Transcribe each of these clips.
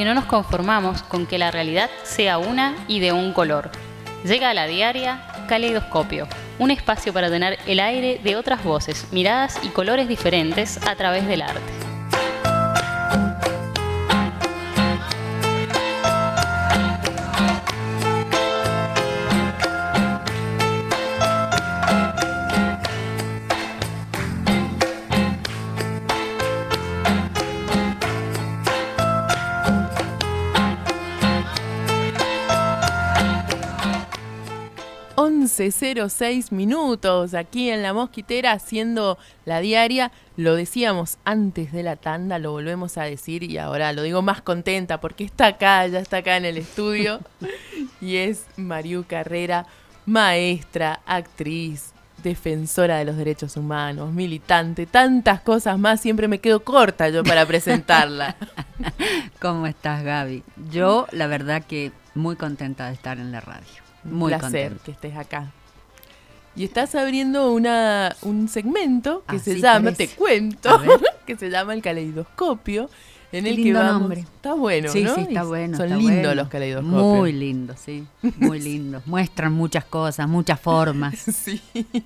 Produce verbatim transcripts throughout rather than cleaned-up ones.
porque no nos conformamos con que la realidad sea una y de un color. Llega a la diaria Caleidoscopio, un espacio para tener el aire de otras voces, miradas y colores diferentes a través del arte. once cero seis minutos aquí en La Mosquitera haciendo la diaria. Lo decíamos antes de la tanda, lo volvemos a decir y ahora lo digo más contenta porque está acá, ya está acá en el estudio y es Mariú Carrera, maestra, actriz, defensora de los derechos humanos, militante, tantas cosas más. Siempre me quedo corta yo para presentarla. ¿Cómo estás, Gaby? Yo, la verdad que muy contenta de estar en la radio. Muy Un placer contenta. que estés acá. Y estás abriendo una, un segmento que Así se llama, parece. te cuento, que se llama El Caleidoscopio, en Qué el que lindo vamos. nombre. Está bueno, Sí, ¿no? sí, está Y bueno. Son está lindos bueno. los caleidoscopios. Muy lindos, sí. Muy lindos. Muestran muchas cosas, muchas formas. Sí.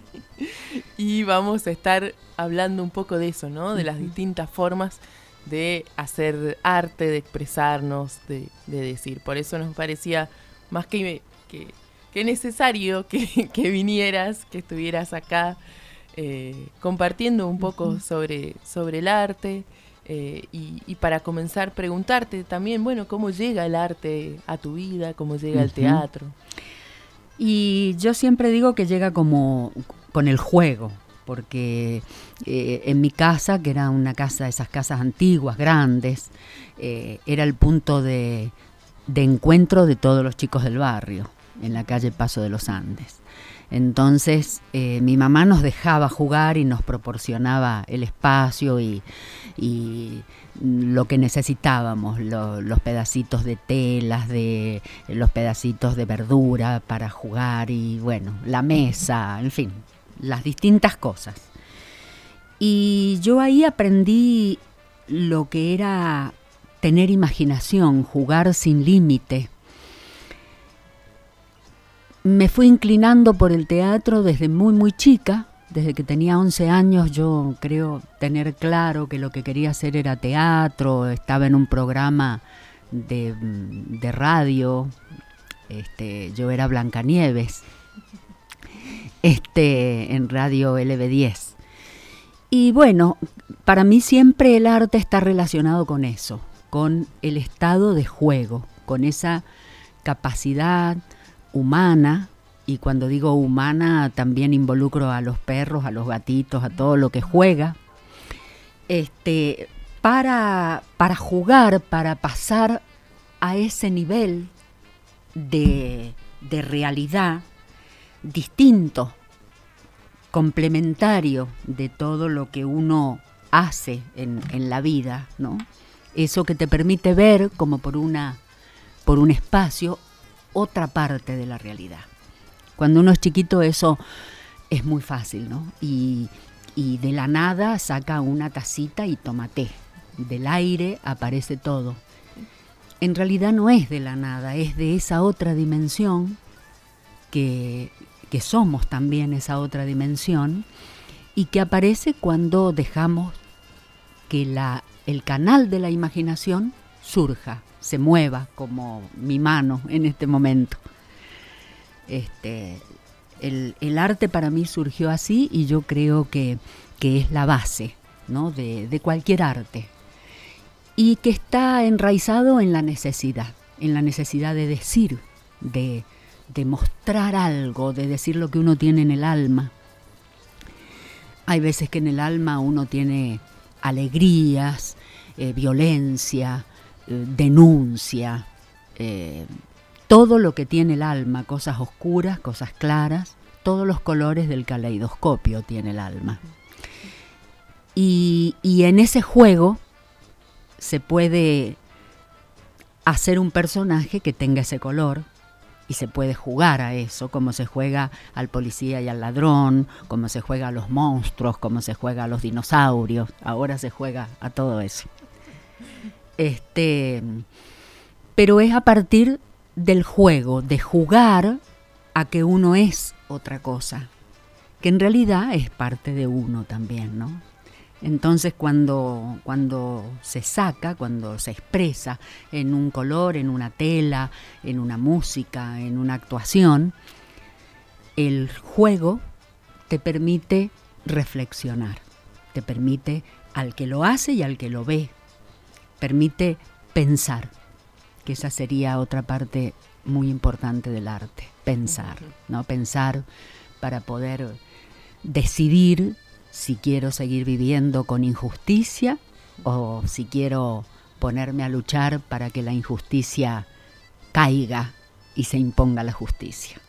Y vamos a estar hablando un poco de eso, ¿no? De las Ujú. distintas formas de hacer arte, de expresarnos, de, de decir. Por eso nos parecía más que, que, que necesario que, que vinieras, que estuvieras acá eh, compartiendo un poco uh-huh. sobre, sobre el arte. Eh, y, y para comenzar, preguntarte también, bueno, ¿cómo llega el arte a tu vida? ¿Cómo llega uh-huh. el teatro? Y yo siempre digo que llega como con el juego, porque eh, en mi casa, que era una casa, esas casas antiguas, grandes, eh, era el punto de, de encuentro de todos los chicos del barrio, en la calle Paso de los Andes. Entonces eh, mi mamá nos dejaba jugar y nos proporcionaba el espacio y, y lo que necesitábamos, lo, los pedacitos de telas, de, los pedacitos de verdura para jugar y bueno, la mesa, en fin, las distintas cosas. Y yo ahí aprendí lo que era tener imaginación, jugar sin límite. Me fui inclinando por el teatro desde muy, muy chica. Desde que tenía once años yo creo tener claro que lo que quería hacer era teatro. Estaba en un programa de, de radio. Este, yo era Blancanieves este, en radio L B diez. Y bueno, para mí siempre el arte está relacionado con eso, con el estado de juego, con esa capacidad humana, y cuando digo humana también involucro a los perros, a los gatitos, a todo lo que juega, este, para, para jugar, para pasar a ese nivel de, de realidad distinto, complementario de todo lo que uno hace en, en la vida, ¿no? Eso que te permite ver como por una, por un espacio otra parte de la realidad. Cuando uno es chiquito eso es muy fácil, ¿no? Y, y de la nada saca una tacita y toma té. Del aire aparece todo. En realidad no es de la nada, es de esa otra dimensión que, que somos también esa otra dimensión y que aparece cuando dejamos que la, el canal de la imaginación surja, se mueva como mi mano en este momento. Este, el, el arte para mí surgió así y yo creo que, que es la base, ¿no? de, de cualquier arte y que está enraizado en la necesidad, en la necesidad de decir, de, de mostrar algo, de decir lo que uno tiene en el alma. Hay veces que en el alma uno tiene alegrías, eh, violencia, eh, denuncia, eh, todo lo que tiene el alma, cosas oscuras, cosas claras, todos los colores del caleidoscopio tiene el alma. Y, y en ese juego se puede hacer un personaje que tenga ese color y se puede jugar a eso, como se juega al policía y al ladrón, como se juega a los monstruos, como se juega a los dinosaurios. Ahora se juega a todo eso. Este... pero es a partir del juego, de jugar a que uno es otra cosa, que en realidad es parte de uno también, ¿no? Entonces cuando, cuando se saca, cuando se expresa en un color, en una tela, en una música, en una actuación, el juego te permite reflexionar, te permite al que lo hace y al que lo ve, permite pensar, que esa sería otra parte muy importante del arte, pensar, ¿no? Pensar para poder decidir si quiero seguir viviendo con injusticia o si quiero ponerme a luchar para que la injusticia caiga y se imponga la justicia.